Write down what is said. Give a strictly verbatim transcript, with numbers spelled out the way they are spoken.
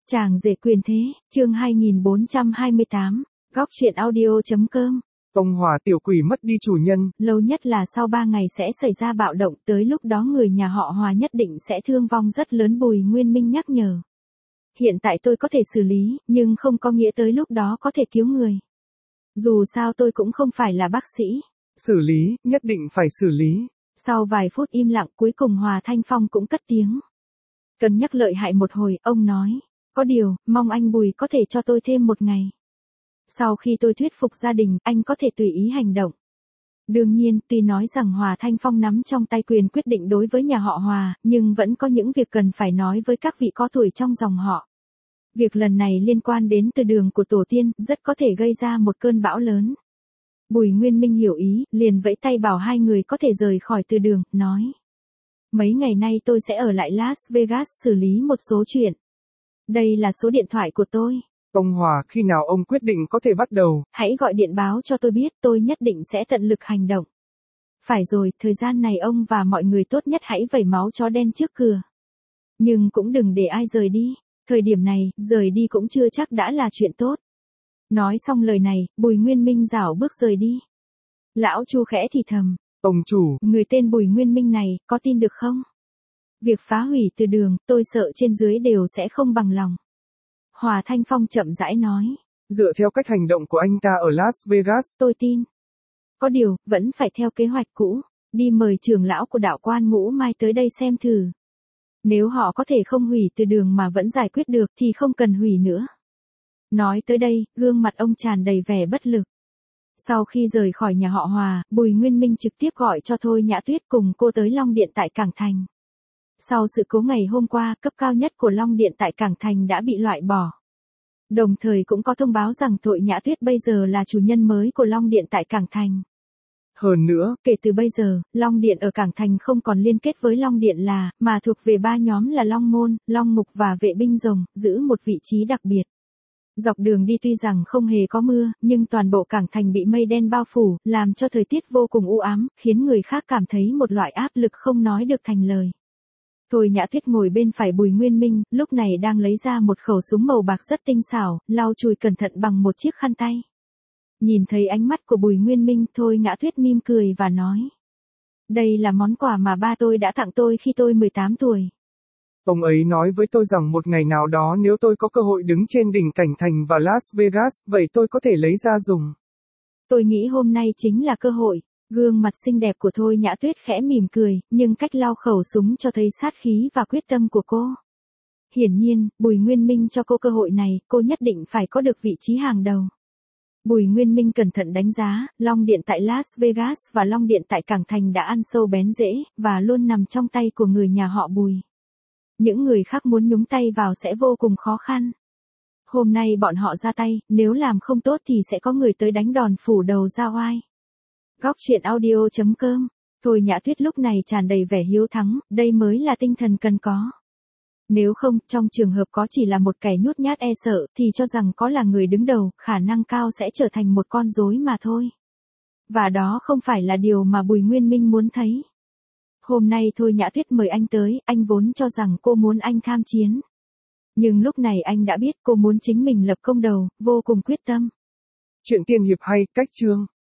Chàng rể quyền thế, chương hai nghìn bốn trăm hai mươi tám, góc truyện audio.com. Ông Hòa tiểu quỷ mất đi chủ nhân. Lâu nhất là sau ba ngày sẽ xảy ra bạo động, tới lúc đó người nhà họ Hòa nhất định sẽ thương vong rất lớn. Bùi Nguyên Minh nhắc nhở. Hiện tại tôi có thể xử lý, nhưng không có nghĩa tới lúc đó có thể cứu người. Dù sao tôi cũng không phải là bác sĩ. Xử lý, nhất định phải xử lý. Sau vài phút im lặng cuối cùng Hòa Thanh Phong cũng cất tiếng. Cân nhắc lợi hại một hồi, ông nói. Có điều, mong anh Bùi có thể cho tôi thêm một ngày. Sau khi tôi thuyết phục gia đình, anh có thể tùy ý hành động. Đương nhiên, tuy nói rằng Hòa Thanh Phong nắm trong tay quyền quyết định đối với nhà họ Hòa, nhưng vẫn có những việc cần phải nói với các vị có tuổi trong dòng họ. Việc lần này liên quan đến từ đường của tổ tiên, rất có thể gây ra một cơn bão lớn. Bùi Nguyên Minh hiểu ý, liền vẫy tay bảo hai người có thể rời khỏi từ đường, nói. Mấy ngày nay tôi sẽ ở lại Las Vegas xử lý một số chuyện. Đây là số điện thoại của tôi. Ông Hòa, khi nào ông quyết định có thể bắt đầu? Hãy gọi điện báo cho tôi biết, tôi nhất định sẽ tận lực hành động. Phải rồi, thời gian này ông và mọi người tốt nhất hãy vẩy máu chó đen trước cửa. Nhưng cũng đừng để ai rời đi. Thời điểm này, rời đi cũng chưa chắc đã là chuyện tốt. Nói xong lời này, Bùi Nguyên Minh rảo bước rời đi. Lão Chu khẽ thì thầm. Ông chủ. Người tên Bùi Nguyên Minh này, có tin được không? Việc phá hủy từ đường, tôi sợ trên dưới đều sẽ không bằng lòng. Hòa Thanh Phong chậm rãi nói. Dựa theo cách hành động của anh ta ở Las Vegas, tôi tin. Có điều, vẫn phải theo kế hoạch cũ, đi mời trưởng lão của đạo quan Ngũ Mai tới đây xem thử. Nếu họ có thể không hủy từ đường mà vẫn giải quyết được thì không cần hủy nữa. Nói tới đây, gương mặt ông tràn đầy vẻ bất lực. Sau khi rời khỏi nhà họ Hòa, Bùi Nguyên Minh trực tiếp gọi cho Thôi Nhã Tuyết cùng cô tới Long Điện tại Cảng Thành. Sau sự cố ngày hôm qua, cấp cao nhất của Long Điện tại Cảng Thành đã bị loại bỏ. Đồng thời cũng có thông báo rằng Thôi Nhã Tuyết bây giờ là chủ nhân mới của Long Điện tại Cảng Thành. Hơn nữa, kể từ bây giờ, Long Điện ở Cảng Thành không còn liên kết với Long Điện là, mà thuộc về ba nhóm là Long Môn, Long Mục và Vệ binh Rồng, giữ một vị trí đặc biệt. Dọc đường đi tuy rằng không hề có mưa, nhưng toàn bộ Cảng Thành bị mây đen bao phủ, làm cho thời tiết vô cùng u ám, khiến người khác cảm thấy một loại áp lực không nói được thành lời. Thôi Nhã Tuyết ngồi bên phải Bùi Nguyên Minh, lúc này đang lấy ra một khẩu súng màu bạc rất tinh xảo, lau chùi cẩn thận bằng một chiếc khăn tay. Nhìn thấy ánh mắt của Bùi Nguyên Minh, Thôi Nhã Tuyết mỉm cười và nói. Đây là món quà mà ba tôi đã tặng tôi khi tôi mười tám tuổi. Ông ấy nói với tôi rằng một ngày nào đó nếu tôi có cơ hội đứng trên đỉnh Cảnh Thành và Las Vegas, vậy tôi có thể lấy ra dùng. Tôi nghĩ hôm nay chính là cơ hội. Gương mặt xinh đẹp của Thôi Nhã Tuyết khẽ mỉm cười, nhưng cách lau khẩu súng cho thấy sát khí và quyết tâm của cô. Hiển nhiên, Bùi Nguyên Minh cho cô cơ hội này, cô nhất định phải có được vị trí hàng đầu. Bùi Nguyên Minh cẩn thận đánh giá, Long Điện tại Las Vegas và Long Điện tại Cảng Thành đã ăn sâu bén rễ, và luôn nằm trong tay của người nhà họ Bùi. Những người khác muốn nhúng tay vào sẽ vô cùng khó khăn. Hôm nay bọn họ ra tay, nếu làm không tốt thì sẽ có người tới đánh đòn phủ đầu ra oai. Góc truyện audio.com. Thôi Nhã Tuyết lúc này tràn đầy vẻ hiếu thắng, đây mới là tinh thần cần có. Nếu không, trong trường hợp có chỉ là một kẻ nhút nhát e sợ, thì cho rằng có là người đứng đầu, khả năng cao sẽ trở thành một con rối mà thôi. Và đó không phải là điều mà Bùi Nguyên Minh muốn thấy. Hôm nay Thôi Nhã Tuyết mời anh tới, anh vốn cho rằng cô muốn anh tham chiến. Nhưng lúc này anh đã biết cô muốn chính mình lập công đầu, vô cùng quyết tâm. Chuyện tiên hiệp hay, cách chương.